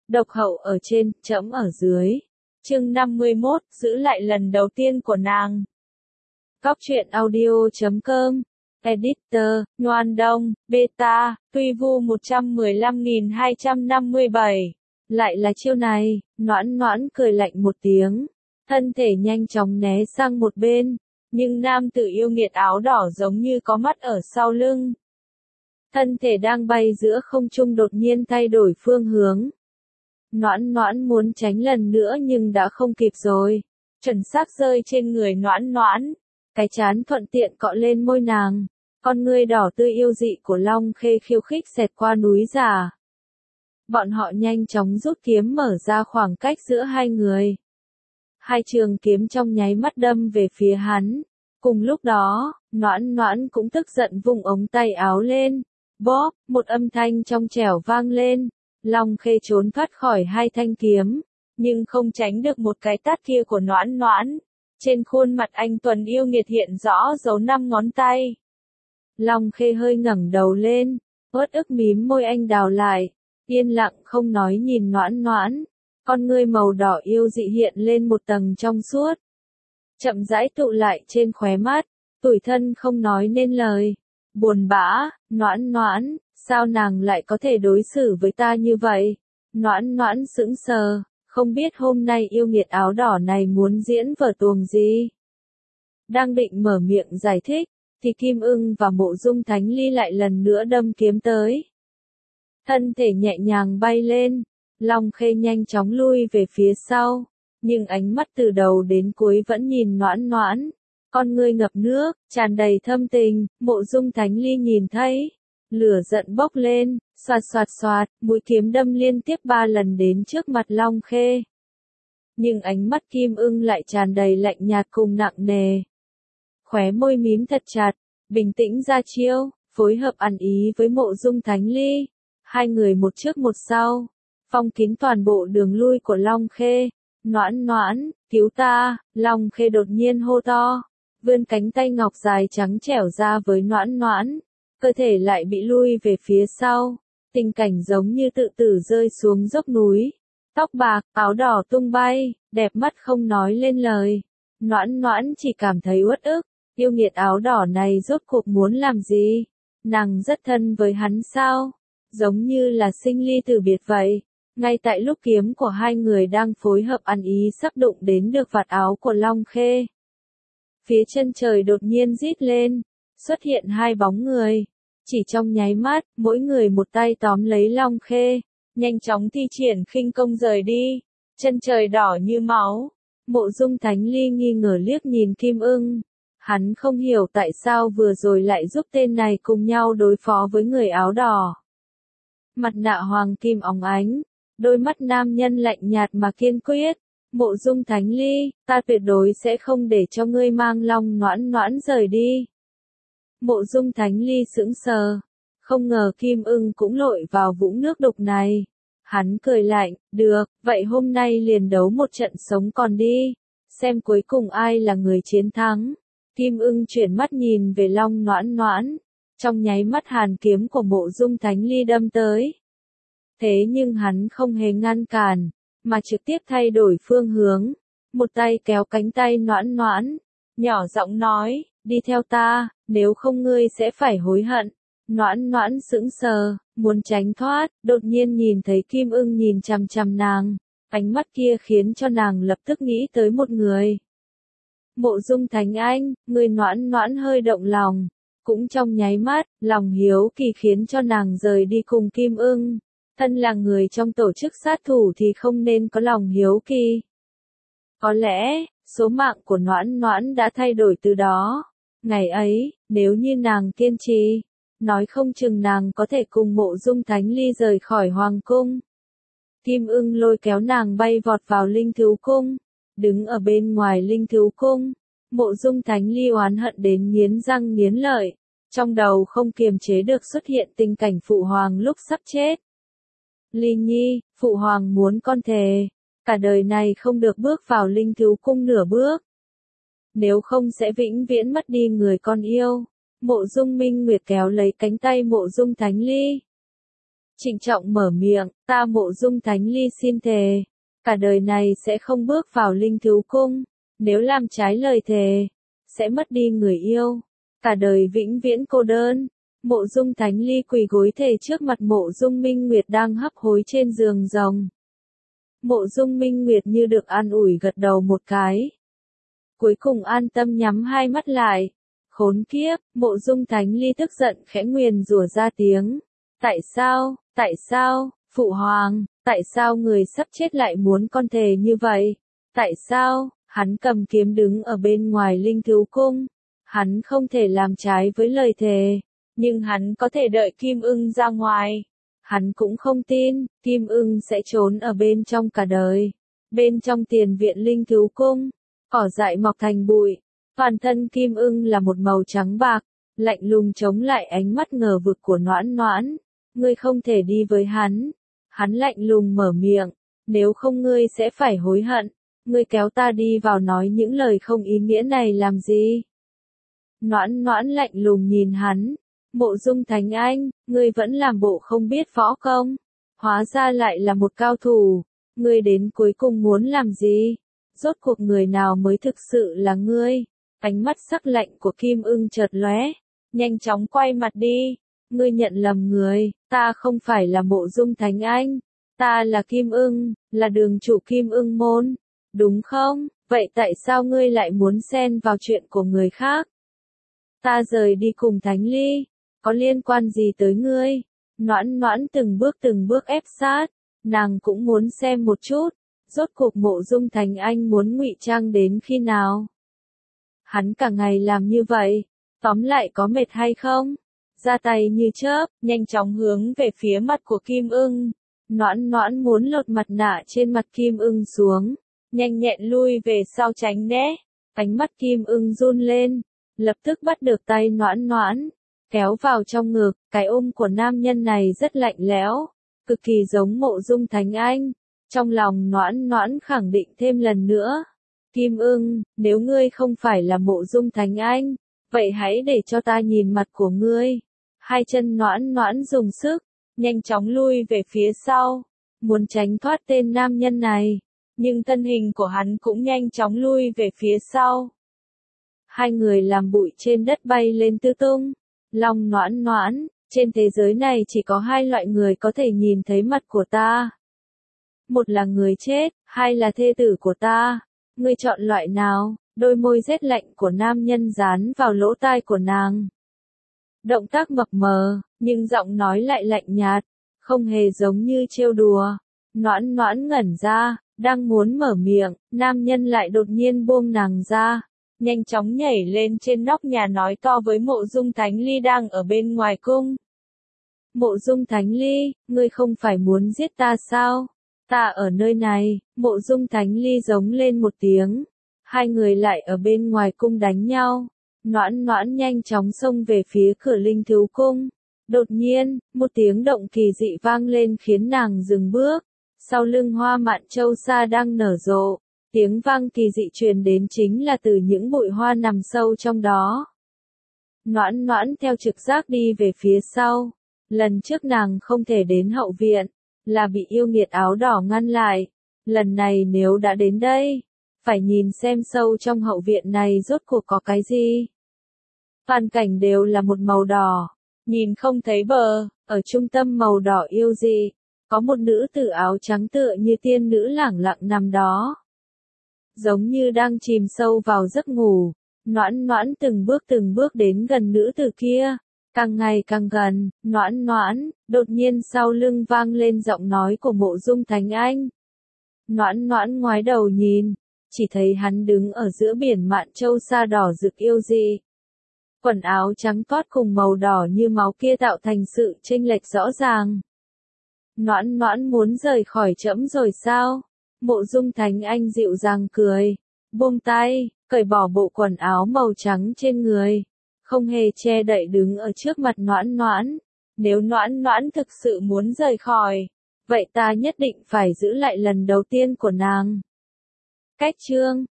độc hậu ở trên, trẫm ở dưới. Chương 51, giữ lại lần đầu tiên của nàng. Góc truyện audio.com. Editor, Noan Đông, Beta, Tuy Vu 115.257. Lại là chiêu này, Noãn Noãn cười lạnh một tiếng. Thân thể nhanh chóng né sang một bên. Nhưng nam tử yêu nghiệt áo đỏ giống như có mắt ở sau lưng. Thân thể đang bay giữa không trung đột nhiên thay đổi phương hướng. Noãn Noãn muốn tránh lần nữa nhưng đã không kịp rồi. Chuẩn xác rơi trên người Noãn Noãn. Cái trán thuận tiện cọ lên môi nàng. Con ngươi đỏ tươi yêu dị của Long Khê khiêu khích xẹt qua núi giả. Bọn họ nhanh chóng rút kiếm mở ra khoảng cách giữa hai người. Hai trường kiếm trong nháy mắt đâm về phía hắn. Cùng lúc đó, Noãn Noãn cũng tức giận vung ống tay áo lên. Bóp, một âm thanh trong trẻo vang lên. Long Khê trốn thoát khỏi hai thanh kiếm, nhưng không tránh được một cái tát kia của Noãn Noãn. Trên khuôn mặt anh tuấn yêu nghiệt hiện rõ dấu 5 ngón tay. Long Khê hơi ngẩng đầu lên, uất ức mím môi anh đào lại, yên lặng không nói nhìn Noãn Noãn. Con ngươi màu đỏ yêu dị hiện lên một tầng trong suốt. Chậm rãi tụ lại trên khóe mắt, tủi thân không nói nên lời. Buồn bã, Noãn Noãn, sao nàng lại có thể đối xử với ta như vậy? Noãn Noãn sững sờ, không biết hôm nay yêu nghiệt áo đỏ này muốn diễn vở tuồng gì. Đang định mở miệng giải thích, thì Kim Ưng và Mộ Dung Thánh Ly lại lần nữa đâm kiếm tới. Thân thể nhẹ nhàng bay lên, Long Khê nhanh chóng lui về phía sau, nhưng ánh mắt từ đầu đến cuối vẫn nhìn Noãn Noãn. Con ngươi ngập nước, tràn đầy thâm tình, Mộ Dung Thánh Ly nhìn thấy. Lửa giận bốc lên, xoạt xoạt xoạt, mũi kiếm đâm liên tiếp 3 lần đến trước mặt Long Khê. Nhưng ánh mắt Kim Ưng lại tràn đầy lạnh nhạt cùng nặng nề. Khóe môi mím thật chặt, bình tĩnh ra chiêu, phối hợp ăn ý với Mộ Dung Thánh Ly. Hai người một trước một sau, phong kín toàn bộ đường lui của Long Khê. Noãn Noãn, cứu ta, Long Khê đột nhiên hô to. Vươn cánh tay ngọc dài trắng trẻo ra với Noãn Noãn. Cơ thể lại bị lui về phía sau, tình cảnh giống như tự tử rơi xuống dốc núi. Tóc bạc, áo đỏ tung bay, đẹp mắt không nói lên lời. Noãn Noãn chỉ cảm thấy uất ức, yêu nghiệt áo đỏ này rốt cuộc muốn làm gì? Nàng rất thân với hắn sao? Giống như là sinh ly tử biệt vậy. Ngay tại lúc kiếm của hai người đang phối hợp ăn ý sắp đụng đến được vạt áo của Long Khê. Phía chân trời đột nhiên rít lên. Xuất hiện hai bóng người. Chỉ trong nháy mắt, mỗi người một tay tóm lấy Long Khê, nhanh chóng thi triển khinh công rời đi. Chân trời đỏ như máu. Mộ Dung Thánh Ly nghi ngờ liếc nhìn Kim Ưng. Hắn không hiểu tại sao vừa rồi lại giúp tên này cùng nhau đối phó với người áo đỏ. Mặt nạ hoàng kim óng ánh, đôi mắt nam nhân lạnh nhạt mà kiên quyết. Mộ Dung Thánh Ly, ta tuyệt đối sẽ không để cho ngươi mang Long Noãn Noãn rời đi. Mộ Dung Thánh Ly sững sờ, không ngờ Kim Ưng cũng lội vào vũng nước đục này. Hắn cười lạnh, được, vậy hôm nay liền đấu một trận sống còn đi, xem cuối cùng ai là người chiến thắng. Kim Ưng chuyển mắt nhìn về Long Noãn Noãn, trong nháy mắt hàn kiếm của Mộ Dung Thánh Ly đâm tới. Thế nhưng hắn không hề ngăn cản, mà trực tiếp thay đổi phương hướng, một tay kéo cánh tay Noãn Noãn, nhỏ giọng nói, đi theo ta, nếu không ngươi sẽ phải hối hận. Noãn Noãn sững sờ, muốn tránh thoát, đột nhiên nhìn thấy Kim Ưng nhìn chằm chằm nàng, ánh mắt kia khiến cho nàng lập tức nghĩ tới một người. Mộ Dung Thánh Anh, người Noãn Noãn hơi động lòng, cũng trong nháy mắt, lòng hiếu kỳ khiến cho nàng rời đi cùng Kim Ưng. Thân là người trong tổ chức sát thủ thì không nên có lòng hiếu kỳ. Có lẽ, số mạng của Noãn Noãn đã thay đổi từ đó. Ngày ấy, nếu như nàng kiên trì, nói không chừng nàng có thể cùng Mộ Dung Thánh Ly rời khỏi hoàng cung. Kim Ưng lôi kéo nàng bay vọt vào Linh Thú Cung. Đứng ở bên ngoài Linh Thú Cung, Mộ Dung Thánh Ly oán hận đến nghiến răng nghiến lợi. Trong đầu không kiềm chế được xuất hiện tình cảnh phụ hoàng lúc sắp chết. Ly Nhi, phụ hoàng muốn con thề, cả đời này không được bước vào Linh Thú Cung nửa bước. Nếu không sẽ vĩnh viễn mất đi người con yêu. Mộ Dung Minh Nguyệt kéo lấy cánh tay Mộ Dung Thánh Ly. trịnh trọng mở miệng, ta Mộ Dung Thánh Ly xin thề, cả đời này sẽ không bước vào linh thú cung, nếu làm trái lời thề, sẽ mất đi người yêu, cả đời vĩnh viễn cô đơn. Mộ Dung Thánh Ly quỳ gối thề trước mặt Mộ Dung Minh Nguyệt đang hấp hối trên giường rồng. Mộ Dung Minh Nguyệt như được an ủi gật đầu một cái. Cuối cùng an tâm nhắm hai mắt lại. Khốn kiếp, Mộ Dung Thánh Ly tức giận khẽ nguyền rủa ra tiếng. Tại sao, Phụ Hoàng, tại sao người sắp chết lại muốn con thề như vậy? Tại sao, hắn cầm kiếm đứng ở bên ngoài linh thú cung? Hắn không thể làm trái với lời thề, nhưng hắn có thể đợi Kim Ưng ra ngoài. Hắn cũng không tin, Kim Ưng sẽ trốn ở bên trong cả đời. Bên trong tiền viện linh thú cung, cỏ dại mọc thành bụi. Toàn thân Kim Ưng là một màu trắng bạc, lạnh lùng chống lại ánh mắt ngờ vực của Noãn Noãn. Ngươi không thể đi với hắn. Hắn lạnh lùng mở miệng, nếu không ngươi sẽ phải hối hận. Ngươi kéo ta đi vào nói những lời không ý nghĩa này làm gì? Noãn Noãn lạnh lùng nhìn hắn. Mộ Dung Thánh Anh, ngươi vẫn làm bộ không biết võ công. Hóa ra lại là một cao thủ. Ngươi đến cuối cùng muốn làm gì? Rốt cuộc người nào mới thực sự là ngươi? Ánh mắt sắc lạnh của Kim Ưng chợt lóe, nhanh chóng quay mặt đi. Ngươi nhận lầm người, ta không phải là Mộ Dung Thánh Anh. Ta là Kim Ưng, là đường chủ Kim Ưng môn. Đúng không? Vậy tại sao ngươi lại muốn xen vào chuyện của người khác? Ta rời đi cùng Thánh Ly, có liên quan gì tới ngươi? Noãn Noãn từng bước ép sát, nàng cũng muốn xem một chút, rốt cuộc Mộ Dung Thánh Anh muốn ngụy trang đến khi nào? Hắn cả ngày làm như vậy, tóm lại có mệt hay không? Ra tay như chớp, nhanh chóng hướng về phía mặt của Kim Ưng. Noãn Noãn muốn lột mặt nạ trên mặt Kim Ưng xuống, nhanh nhẹn lui về sau tránh né. Ánh mắt Kim Ưng run lên, lập tức bắt được tay Noãn Noãn, kéo vào trong ngực. Cái ôm của nam nhân này rất lạnh lẽo, cực kỳ giống Mộ Dung Thánh Anh. Trong lòng Noãn Noãn khẳng định thêm lần nữa. Kim Ưng, nếu ngươi không phải là Mộ Dung Thánh Anh, vậy hãy để cho ta nhìn mặt của ngươi. Hai chân Noãn Noãn dùng sức, nhanh chóng lui về phía sau, muốn tránh thoát tên nam nhân này, nhưng thân hình của hắn cũng nhanh chóng lui về phía sau. Hai người làm bụi trên đất bay lên tứ tung. Lòng Noãn Noãn, trên thế giới này chỉ có hai loại người có thể nhìn thấy mặt của ta. Một là người chết, hai là thê tử của ta. Ngươi chọn loại nào? Đôi môi rét lạnh của nam nhân dán vào lỗ tai của nàng. Động tác mập mờ, nhưng giọng nói lại lạnh nhạt, không hề giống như trêu đùa. Noãn Noãn ngẩn ra, đang muốn mở miệng, nam nhân lại đột nhiên buông nàng ra, nhanh chóng nhảy lên trên nóc nhà nói to với Mộ Dung Thánh Ly đang ở bên ngoài cung. Mộ Dung Thánh Ly, ngươi không phải muốn giết ta sao? Ta ở nơi này. Mộ Dung Thánh Ly giống lên một tiếng. Hai người lại ở bên ngoài cung đánh nhau. Noãn Noãn nhanh chóng xông về phía cửa linh thú cung. Đột nhiên, một tiếng động kỳ dị vang lên khiến nàng dừng bước. Sau lưng hoa mạn châu sa đang nở rộ, tiếng vang kỳ dị truyền đến chính là từ những bụi hoa nằm sâu trong đó. Noãn Noãn theo trực giác đi về phía sau. Lần trước nàng không thể đến hậu viện, là bị yêu nghiệt áo đỏ ngăn lại. Lần này nếu đã đến đây, phải nhìn xem sâu trong hậu viện này rốt cuộc có cái gì. Toàn cảnh đều là một màu đỏ, nhìn không thấy bờ, ở trung tâm màu đỏ yêu dị, có một nữ tử áo trắng tựa như tiên nữ lẳng lặng nằm đó. Giống như đang chìm sâu vào giấc ngủ, Noãn Noãn từng bước đến gần nữ tử kia. Càng ngày càng gần, Noãn Noãn, đột nhiên sau lưng vang lên giọng nói của Mộ Dung Thánh Anh. Noãn Noãn ngoái đầu nhìn, chỉ thấy hắn đứng ở giữa biển mạn châu sa đỏ rực yêu dị. Quần áo trắng toát cùng màu đỏ như máu kia tạo thành sự chênh lệch rõ ràng. Noãn Noãn muốn rời khỏi trẫm rồi sao? Mộ Dung Thánh Anh dịu dàng cười, buông tay, cởi bỏ bộ quần áo màu trắng trên người. Không hề che đậy đứng ở trước mặt Noãn Noãn. Nếu Noãn Noãn thực sự muốn rời khỏi, vậy ta nhất định phải giữ lại lần đầu tiên của nàng. Cách chương